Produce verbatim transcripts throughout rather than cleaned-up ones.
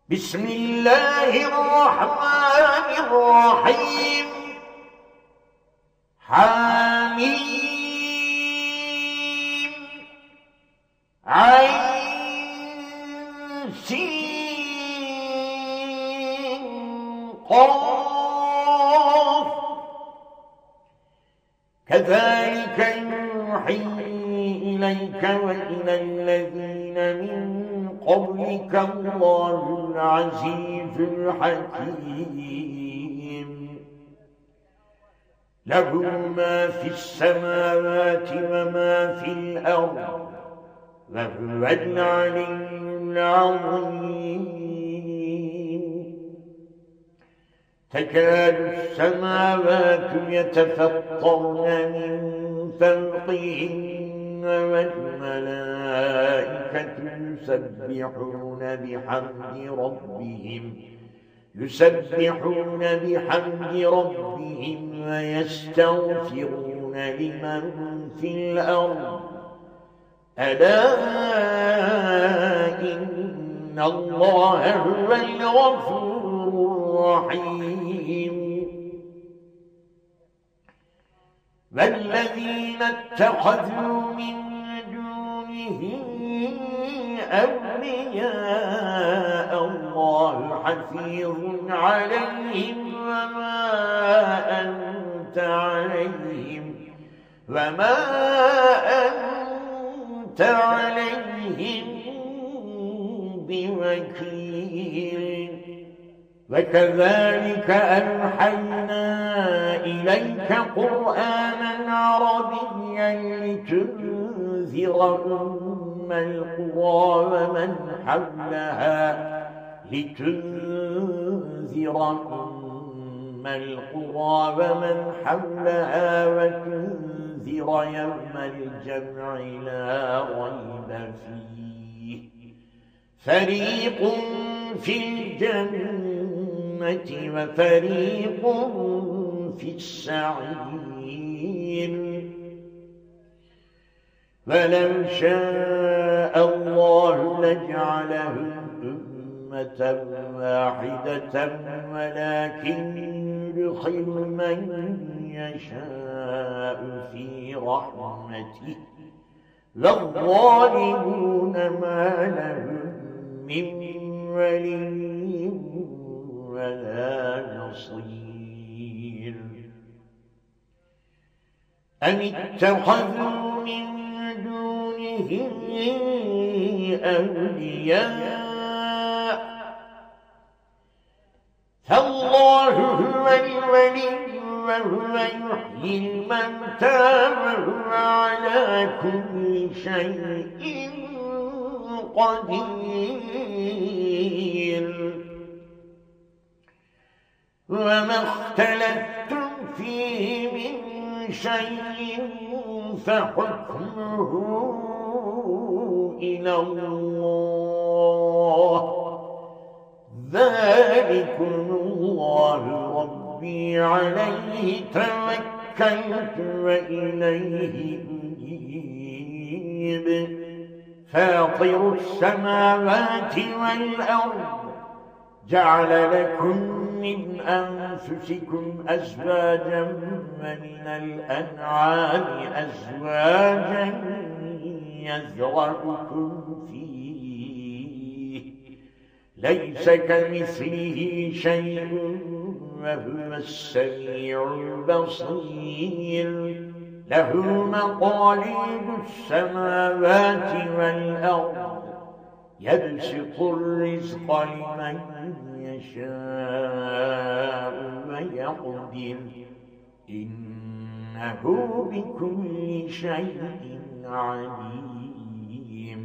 بسم الله الرحمن الرحيم. حميم عين سين قاف. كذلك يوحي إليك وإلى الذين من قبلك الله العزيز الحكيم. له ما في السماوات وما في الأرض وهو العلي العظيم. تكاد السماوات يتفطرن من فوقهن والملائكة يسبحون بحمد ربهم يسبحون بحمد ربهم ويستغفرون لمن في الأرض ألا إن الله هو الغفور الرحيم. والذين اتخذوا من دونه أولياء الله حفيظ عليهم وما أنت عليهم وما أنت عليهم بوكيل. وكذلك أوحينا إليك قرآنا عربيا لتنذر أم القرى ومن حولها لتنذر أم القرى ومن حولها وتنذر يوم الجمع لا ريب فيه فريق في الجنة وفريق في السعير. ولو شاء الله لجعلهم أمة واحدة ولكن يدخل من يشاء في رحمته والظالمون ما لهم من ولي ولا نصير. أم اتخذوا من دونه أولياء فالله هو الولي وهو يحيي الموتى وهو على كل شيء قدير. وما اختلفتم فيه من شيء فحكمه إلى الله. ذلكم الله ربي عليه توكلت وإليه أنيب. فاطر السماوات والأرض جعل لكم من أنفسكم أزواجا ومن الأنعام أزواجا يذرأكم فيه ليس كمثله شيء وهو السميع البصير. له مقاليد السماوات والأرض يبسط الرزق لمن يشاء ويقدر إنه بكل شيء عليم.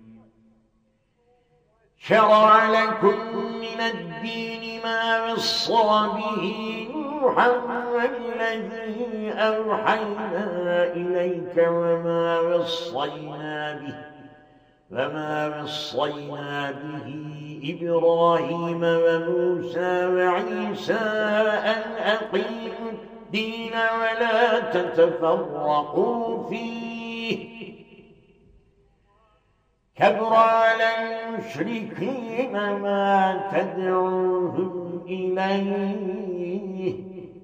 شرع لكم من الدين ما وصى به نوحا والذي أوحينا إليك وما وصينا به وما وصينا به إبراهيم وموسى وعيسى أن أقيموا الدين ولا تتفرقوا فيه كبر على المشركين ما تدعوهم إليه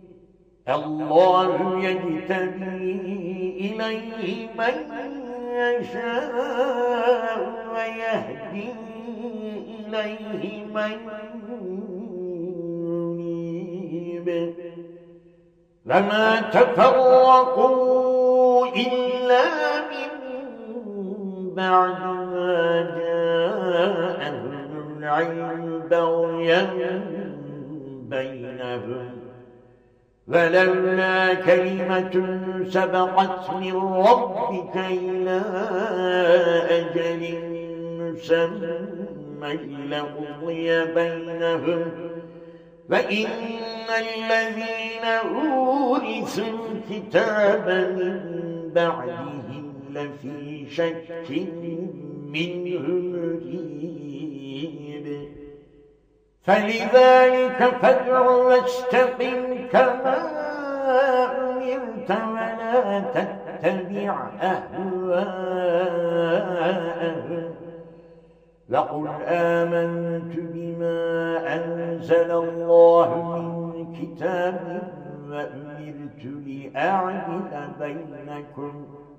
الله يجتبي إليه من يشاء ويهدي إليه من ينيب وما تفرقوا إلا من بعد ما جاءهم العلم بغيا بينهم ولولا كلمة سبقت من ربك إلى أجل مسمى لقضي بينهم وإن الذين أورثوا الكتاب من بعدهم لفي شك منه مريب فلذلك فادع واستقم كما أمرت ولا تتبع أهواءهم وقل آمنت بما أنزل الله من كتاب وأمرت لأعدل بينكم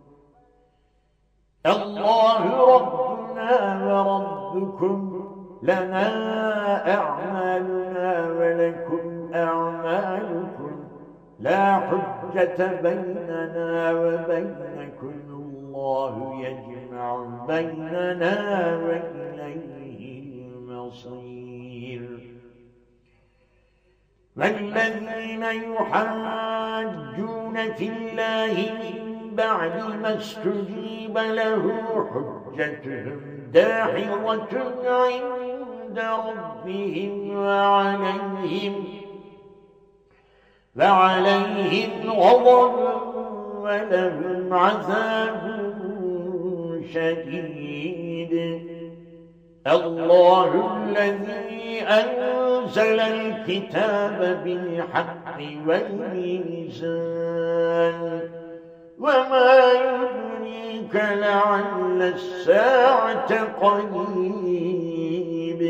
الله ربنا وربكم لنا أعمالنا ولكم أعمالكم لا حجة بيننا وبينكم الله يجمع بيننا وإليه المصير والذين يحاجون في الله من بعد ما استجيب له حجتهم داحضة عند ربهم وعليهم وعليهم غضب ولهم عذاب شديد الله الذي أنزل الكتاب بالحق والميزان وما يدريك لعل الساعة قريب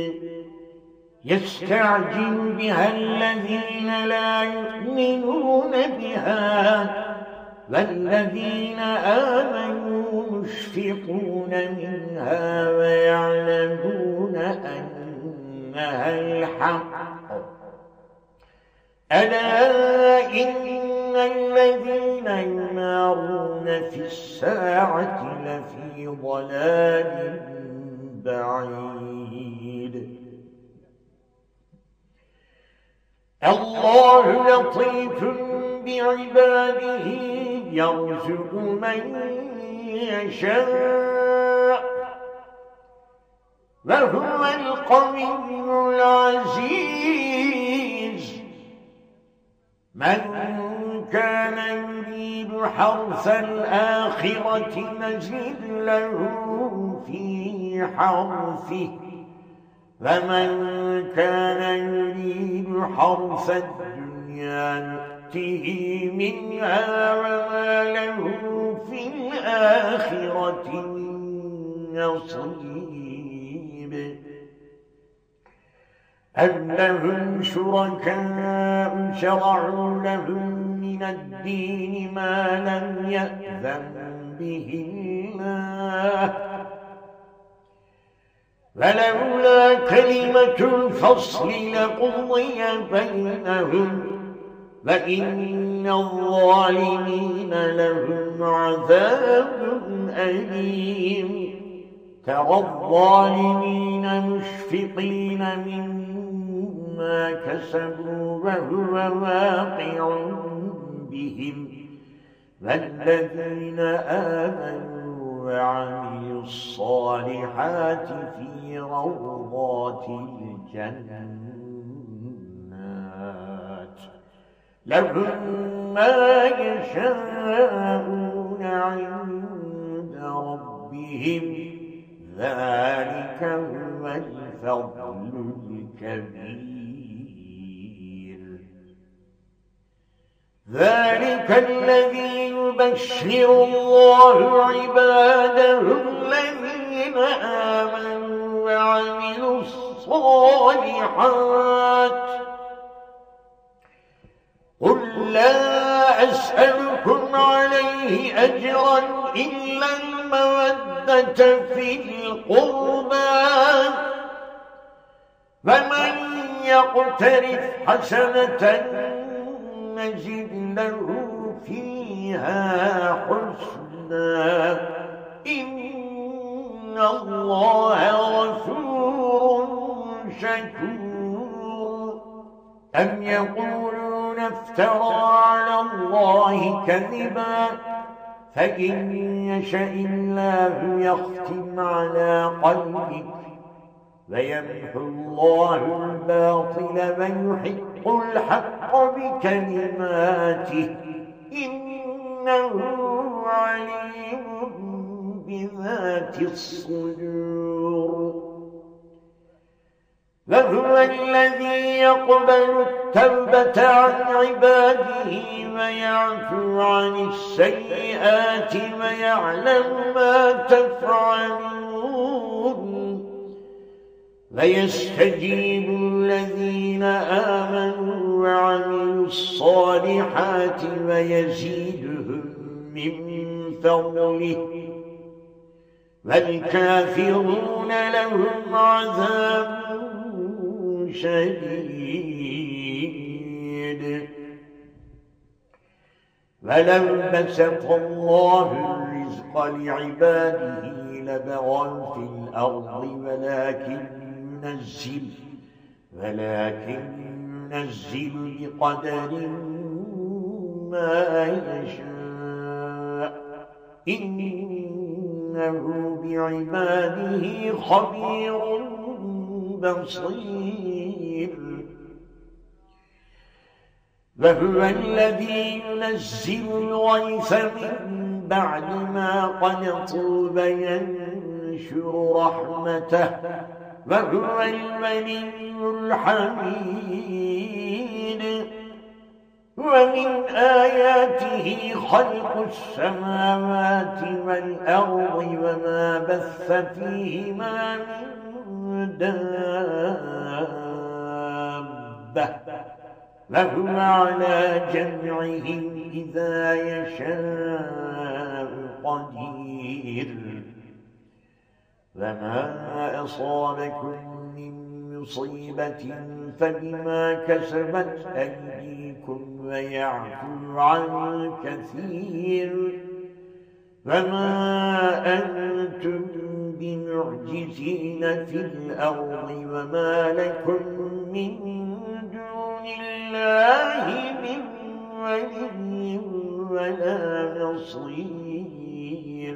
يستعجل بها الذين لا يؤمنون بها والذين آمنوا مشفقون منها ويعلمون أنها الحق ألا إن الذين يمارون في الساعة لفي ضلال بعيد الله لطيف بعباده يرزق من يشاء وهو القوي العزيز من كان يريد حرث الآخرة نزد له في حرثه ومن كان يريد حرث الدنيا نؤته منها وما له في الآخرة من نصيب أم لهم شركاء شرعوا لهم من الدين ما لم يأذن به الله ولولا كلمة الفصل لقضي بينهم وإن الظالمين لهم عذاب أليم ترى الظالمين مشفقين مما كسبوا وهو واقع بهم والذين آمنوا وعملوا الصالحات في روضات الجنات لهم ما يشاءون عند ربهم ذلك هو الفضل الكبير ذلك الذي يبشر الله عباده الذين الذين آمنوا وعملوا الصالحات قل لا أسألكم عليه أجرا إلا المودة في القربى فمن يقترف حسنة نزد له فيها حسنا إن الله غفور شكور أم يقولون افترى على الله كذبا فإن يشاء الله يختم على قلبك فيمحو الله الباطل ويحق الحق بكلماته إنه عليم بذات الصدور وهو الذي يقبل التوبة عن عباده ويعفو عن السيئات ويعلم ما تفعلون ويستجيب الذين آمنوا وعملوا الصالحات ويزيدهم من فضله والكافرون لهم عذاب شديد ولو بسط الله الرزق لعباده لبغوا في الأرض ولكن ينزل ولكن ينزل بقدر ما يشاء إنه بعباده خبير بصير وهو الذي ينزل الغيث من بعد ما قنطوا وينشر رحمته وهو الولي الحميد ومن آياته خلق السماوات والأرض وما بث فيهما من دابة وهو على جمعهم إذا يشاء قدير وما أصابكم من مصيبة فبما كسبت أيديكم ويعفو عن كثير وما أنتم بمعجزين في الأرض وما لكم من دون الله من ولي ولا نصير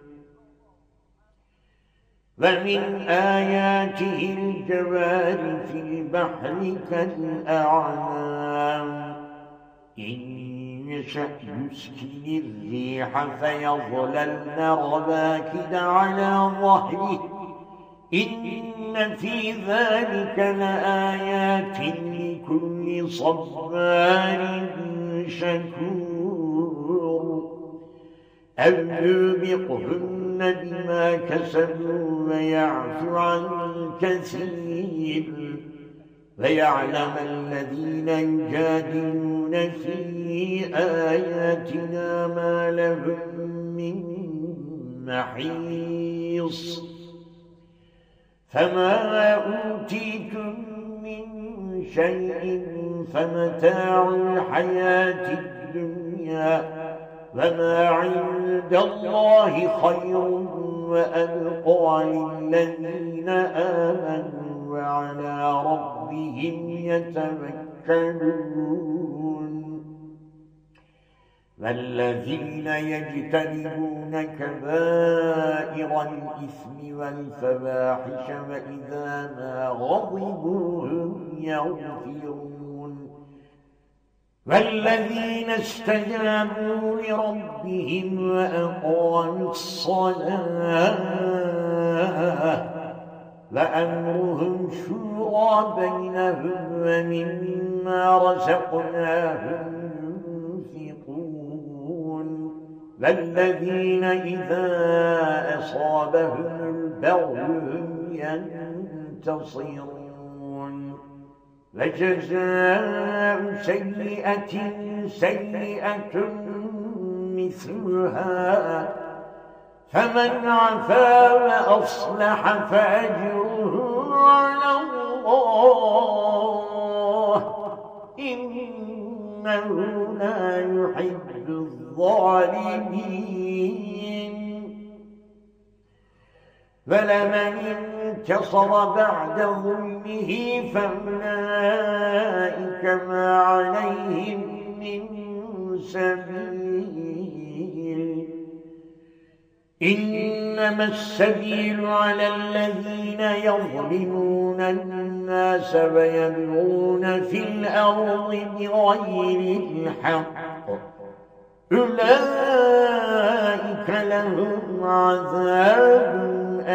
ومن آياته الجوار في البحر كالأعلام إن يشأ يسكن الريح فيظللن رواكد على ظهره إن في ذلك لآيات لكل صبار شكور أو يوبقهن بما كسبوا ويعفو عن كثير ويعلم الذين يجادلون في آياتنا ما لهم من محيص فما أوتيتم من شيء فمتاع الحياة الدنيا وما عند الله خير وأبقى للذين آمنوا وعلى ربهم يتوكلون والذين يجتنبون كبائر الإثم والفواحش وإذا ما غضبوا هم يغفرون والذين استجابوا لربهم وأقاموا الصلاة وأمرهم شورى بينهم ومما رزقناهم ينفقون والذين إذا أصابهم البغي هم ينتصرون وجزاء سيئة سيئة مثلها فمن عفا وأصلح فأجره على الله إنه لا يحب الظالمين فلمن انتصر بعد ظلمه فأولئك ما عليهم من سبيل إنما السبيل على الذين يظلمون الناس ويبغون في الأرض بغير الحق أولئك لهم عذاب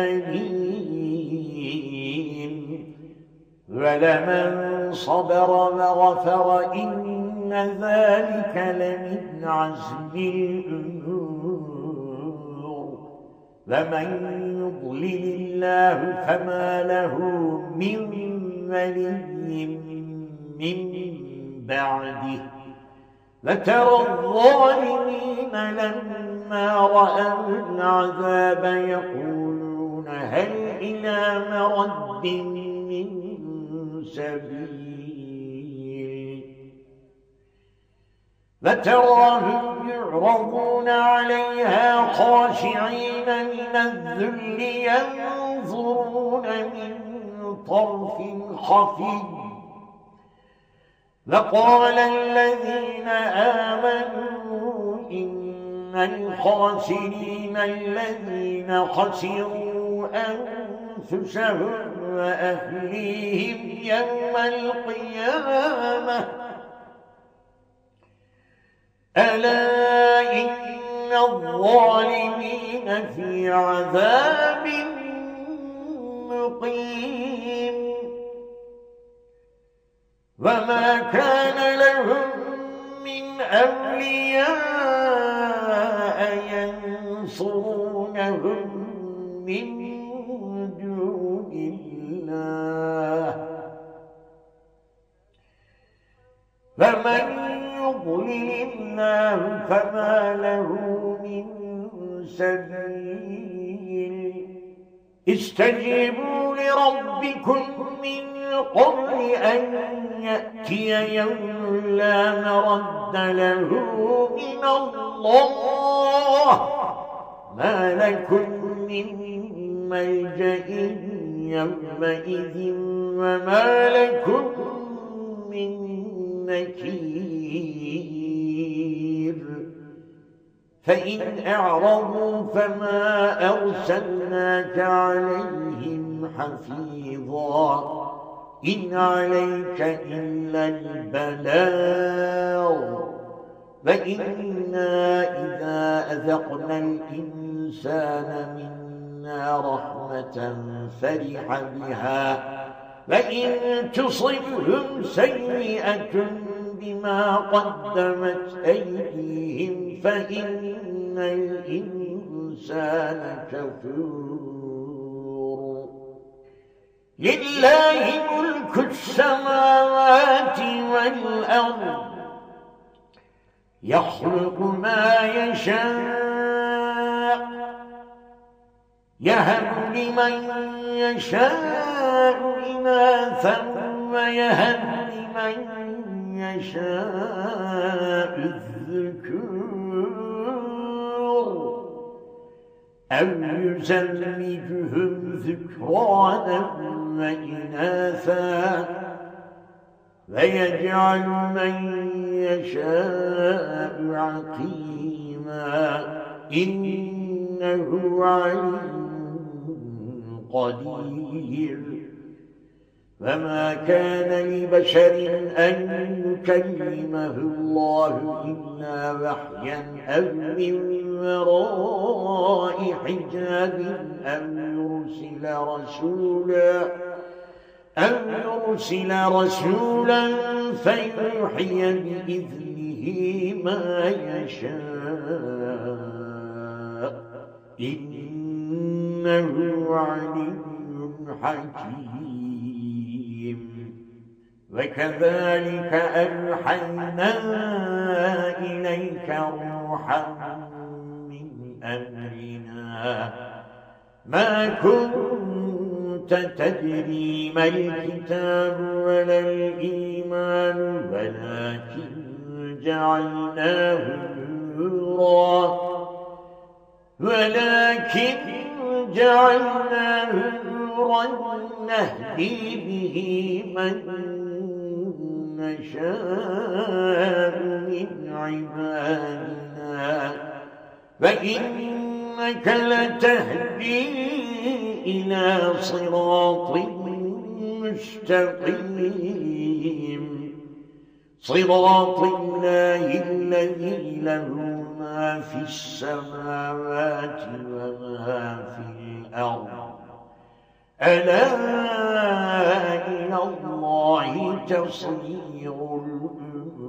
أليم ولمن صبر وغفر إن ذلك لمن عزم الأمور ومن يضلل الله فما له من ولي من بعده وترى الظالمين لما رأوا العذاب يقولون هل إلى مرد من سبيل وتراهم يعرضون عليها خاشعين من الذل ينظرون من طرف خفي وقال الذين آمنوا إن الخاسرين الذين خسروا أنفسهم وأهليهم يوم القيامة ألا إن الظالمين في عذاب مقيم وما كان لهم من أولياء ينصرونهم من دون الله فمن يضلل الله فما له من سبيل استجيبوا لربكم من قبل أن يأتي يوم لا مرد له من الله ما لكم من ملجأ يومئذ وما لكم من نكير فإن أعرضوا فما أرسلناك عليهم حفيظا إن عليك إلا البلاغ فإنا إذا أذقنا الإنسان منا رحمة فرح بها فإن تصبهم سيئة بما قدمت أيديهم فإن الإنسان كفور لله ملك السماوات والأرض يخلق ما يشاء يهب لمن يشاء إناثا ويهب لمن يشاء الذكور أو يزوجهم ذكرانا وإناثا ويجعل من يشاء عقيما إنه عليم قدير فما كان لبشر أن يكلمه الله إلا وحيا أو من وراء حجاب أو يرسل رسولا أو يرسل رسولا فيوحي بإذنه ما يشاء إنه علي حكيم. وكذلك أوحينا إليك روحا من أمرنا ما كنت تدري ما الكتاب ولا الإيمان ولكن جعلناه نورا ولكن جعلناه نورا نهدي به من نشاء من عبادنا فإنك لتهدي إلى صراط مستقيم صراط الله الذي له ما في السماوات وما في الأرض ألا إلى الله تصير الأمور